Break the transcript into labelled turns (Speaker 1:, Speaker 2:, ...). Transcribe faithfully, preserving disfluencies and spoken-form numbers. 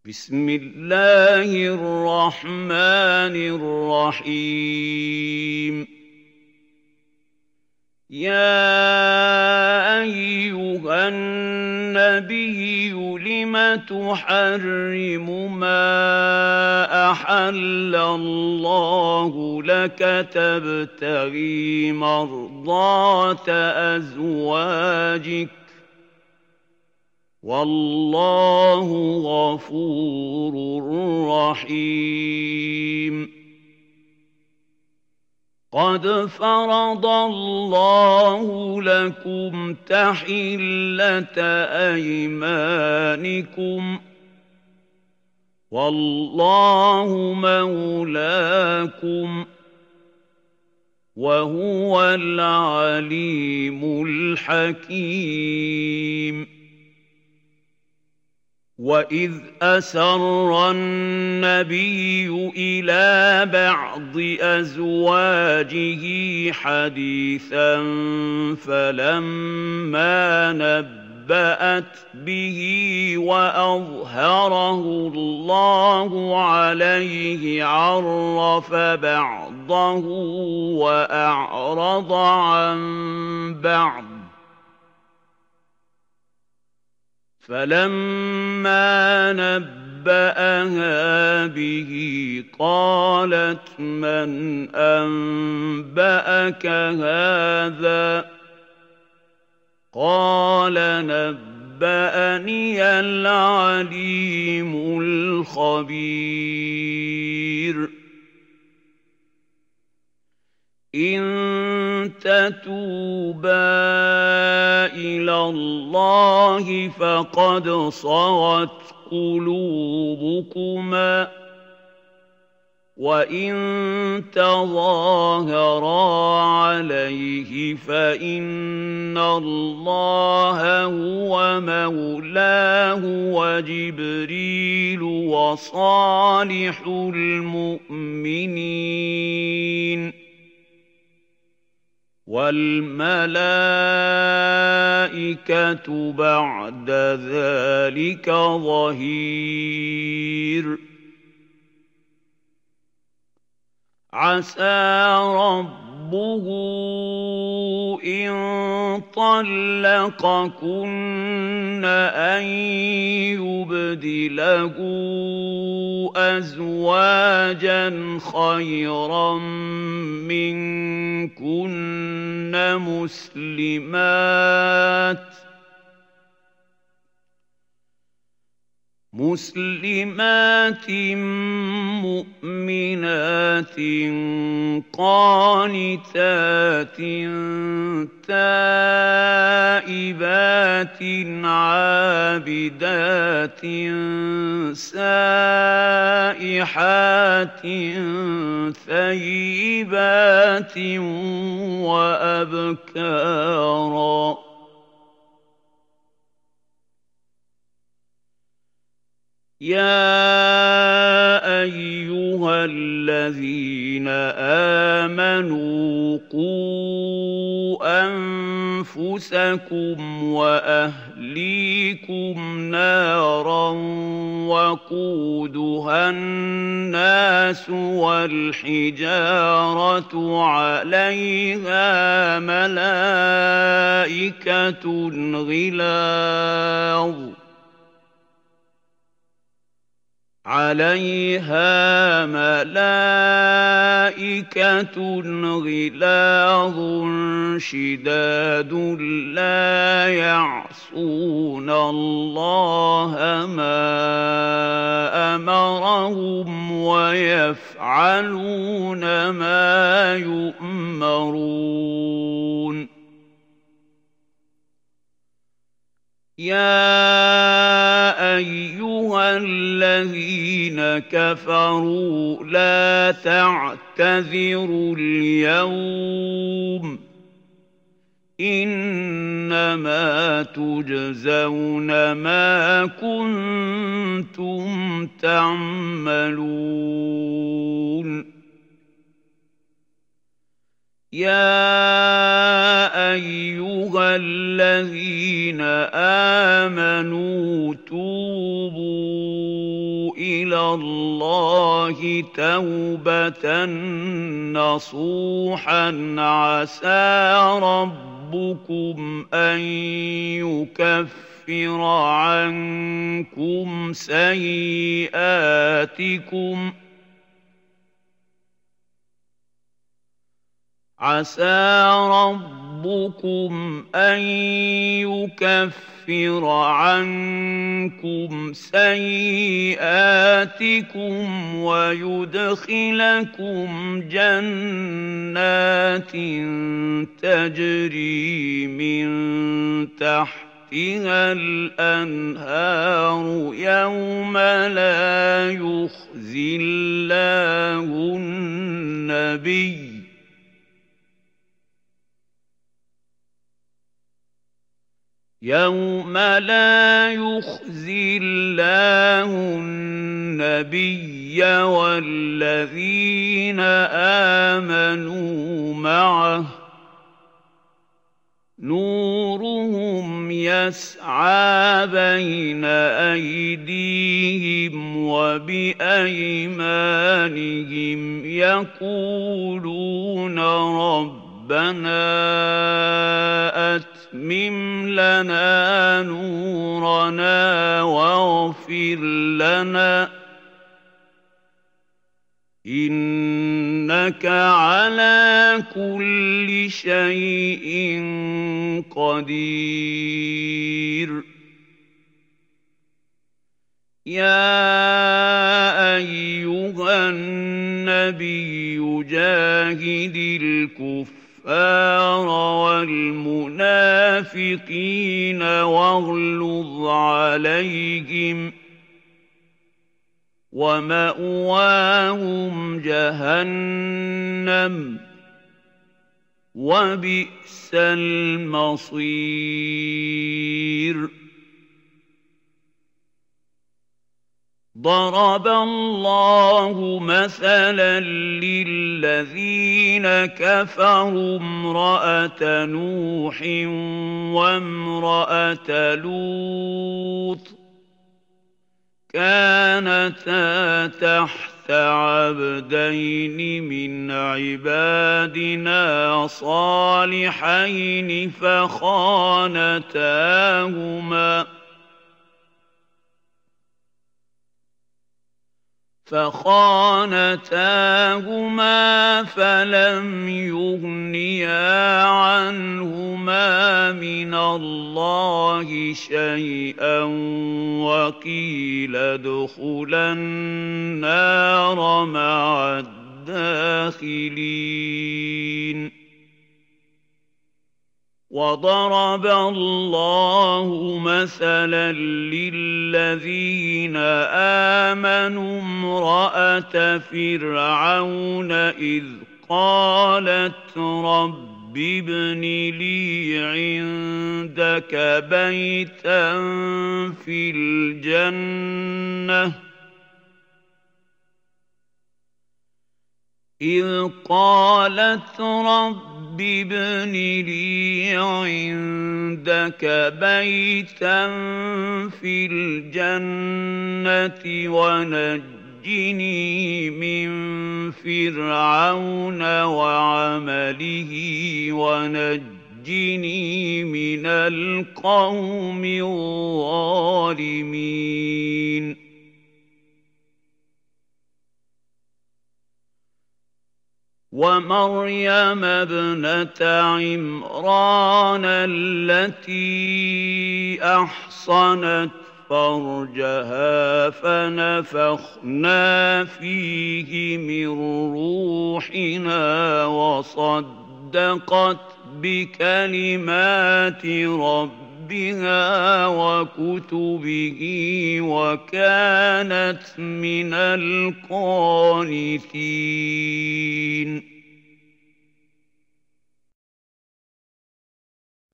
Speaker 1: بسم الله الرحمن الرحيم يا أيها النبي لم تحرم ما أحل الله لك تبتغي مرضات أزواجك والله غفور رحيم قد فرض الله لكم تحلة أيمانكم والله مولاكم وهو العليم الحكيم وَإِذْ أَسَرَّ النَّبِيُّ إِلَىٰ بَعْضِ أَزْوَاجِهِ حَدِيثًا فَلَمَّا نَبَّأَتْ بِهِ وَأَظْهَرَهُ اللَّهُ عَلَيْهِ عَرَّفَ بَعْضَهُ وَأَعْرَضَ عَن بَعْضٍ فَلَمَّا نَبَّأَهَا بِهِ قَالَتْ مَنْ أَنبَأَكَ هَٰذَا ۖ قَالَ نَبَّأَنِيَ الْعَلِيمُ الْخَبِيرُ إِن تَتُوبَا إِلَى اللَّهِ فَقَدْ صَغَتْ قُلُوبُكُمَا وَإِن تَظَاهَرَا عَلَيْهِ فَإِنَّ اللَّهَ هُوَ مَوْلَاهُ وَجِبْرِيلُ وَصَالِحُ الْمُؤْمِنِينَ وَالْمَلَائِكَةُ بَعْدَ ذَٰلِكَ ظَهِيرٌ عَسَىٰ رَبُّهُ إِن طَلَّقَكُنَّ أَن يُبْدِلَهُ أَزْوَاجًا خَيْرًا مِّنكُنَّ مُسْلِمَاتٍ مسلمات مؤمنات قانتات تائبات عابدات سائحات ثيبات وأبكارا يَا أَيُّهَا الَّذِينَ آمَنُوا قُوا أَنفُسَكُمْ وَأَهْلِيكُمْ نَارًا وَقُودُهَا النَّاسُ وَالْحِجَارَةُ عَلَيْهَا مَلَائِكَةٌ غِلَاظٌ عليها ملائكة غلاظ شداد لا يعصون الله ما أمرهم ويفعلون ما يؤمرون يَا أَيُّهَا الَّذِينَ كَفَرُوا لَا تَعْتَذِرُوا الْيَوْمَ إِنَّمَا تُجْزَوْنَ مَا كُنتُمْ تَعْمَلُونَ يَا أَيُّهَا الَّذِينَ آمَنُوا تُوبُوا إلى الله توبة نصوحا عسى ربكم أن يكفر عنكم سيئاتكم عسى ربكم أن يكفر عنكم سيئاتكم ويدخلكم جنات تجري من تحتها الأنهار يوم لا يخزي الله النبي يوم لا يخزي الله النبي والذين آمنوا معه نورهم يسعى بين أيديهم وبأيمانهم يقولون ربنا أتمم لنا نورنا واغفر لنا إنك على كل شيء قدير يا أيها النبي جاهد الكفار والمنافقين واغلظ عليهم ومأواهم جهنم وبئس المصير ضرب الله مثلا للذين كفروا امرأة نوح وامرأة لوط كانتا تحت عبدين من عبادنا صالحين فخانتاهما فخانتاهما فلم يغنيا عنهما من الله شيئا وقيل ادخلا النار مع الداخلين وضرب الله مثلا للذين آمنوا امرأة فرعون إذ قالت رب ابن لي عندك بيتا في الجنة إذ قالت رب ابن لي عندك بيتا في الجنة ونجني من فرعون وعمله ونجني من القوم الظالمين ومريم ابنة عمران التي أحصنت فرجها فنفخنا فيه من روحنا وصدقت بكلمات ربها ربها وكتبه وكانت من القانتين